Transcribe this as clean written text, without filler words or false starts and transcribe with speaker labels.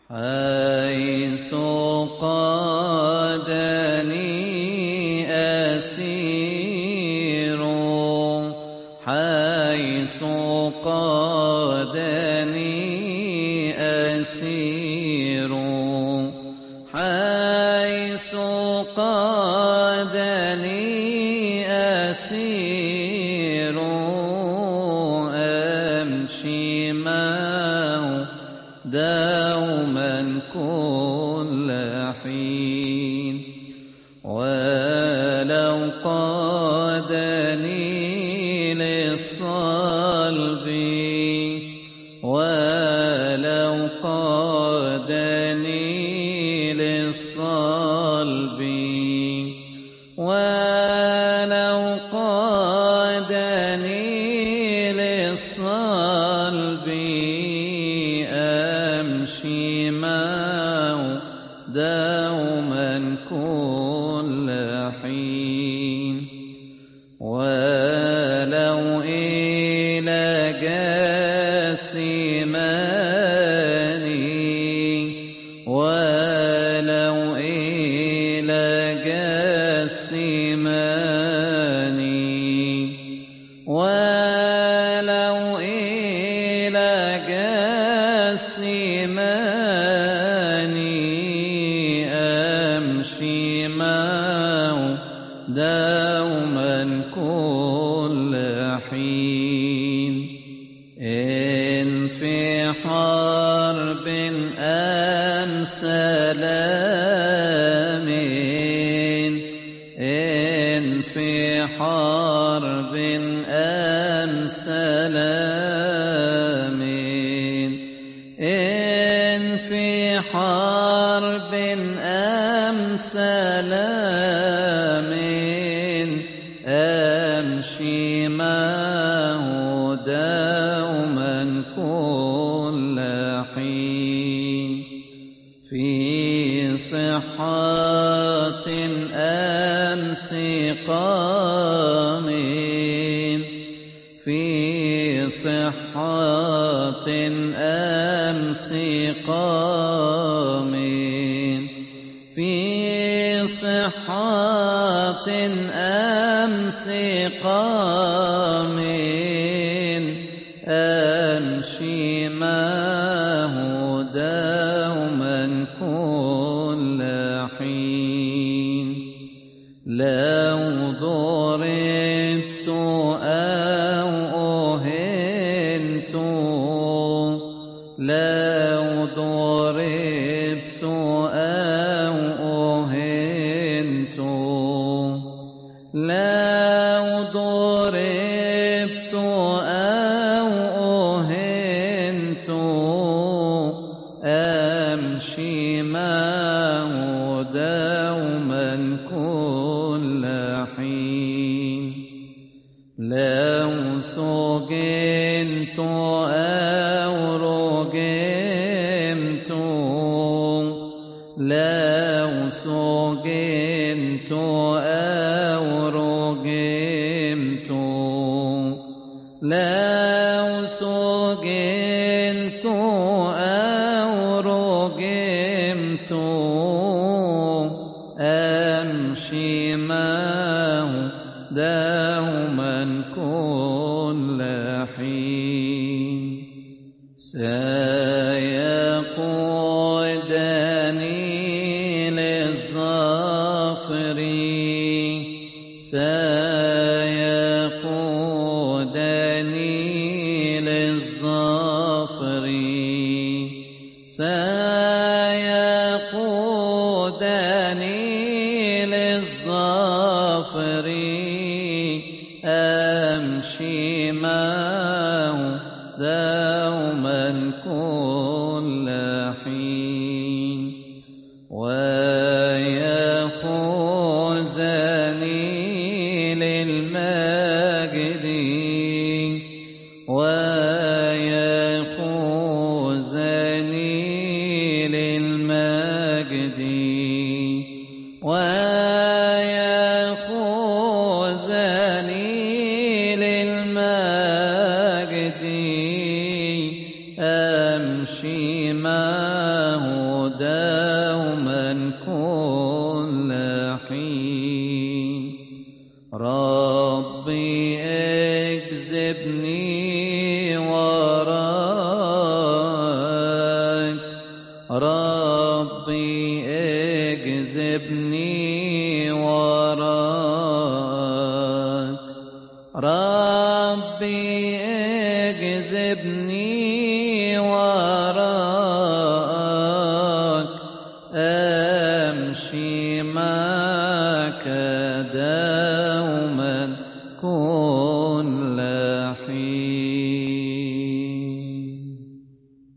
Speaker 1: حيث قادني أسير، حيث قادني أسير، حيث قادني أسير، أمشي معه دوما كل حين، ولو قادني للصلب، ولو قادني للصلب، ولو قادني للصلب، أمشي معه دوما كل حين، ولو إلى جثماني، ولو إلى جثماني، ولو إلى جثماني، أمشي معه دوما كل حين. إن في حرب أم سلام، إن في حرب أم سلام، إن في حرب أم سلام، أمشي معه دوما كل حين. في صحة أم سقام، في صحة أم سقام، في صحة أم سقام، أمشي معه دوما كل حين. لو ضربت أو أهنت، لو ضربت أو أهنت، لو ضربت أو أهنت، أمشي معه دوما كل حين. لو سجنت أو رجمت، لو سجنت أو رجمت، لو سجنت أو رجمت، أمشي معه دوما كل حين. سيقودني للظفر، سيقودني للظفر، سيقودني للظفر، أمشي معه دوما كل حين. ويأخذني للمجد، ويأخذني للمجد، ويأخذني للمجد، أمشي معه دوما كل حين. ربي اجذبني وراك، ربي اجذبني وراك، ربي اجذبني وراك، امشي معك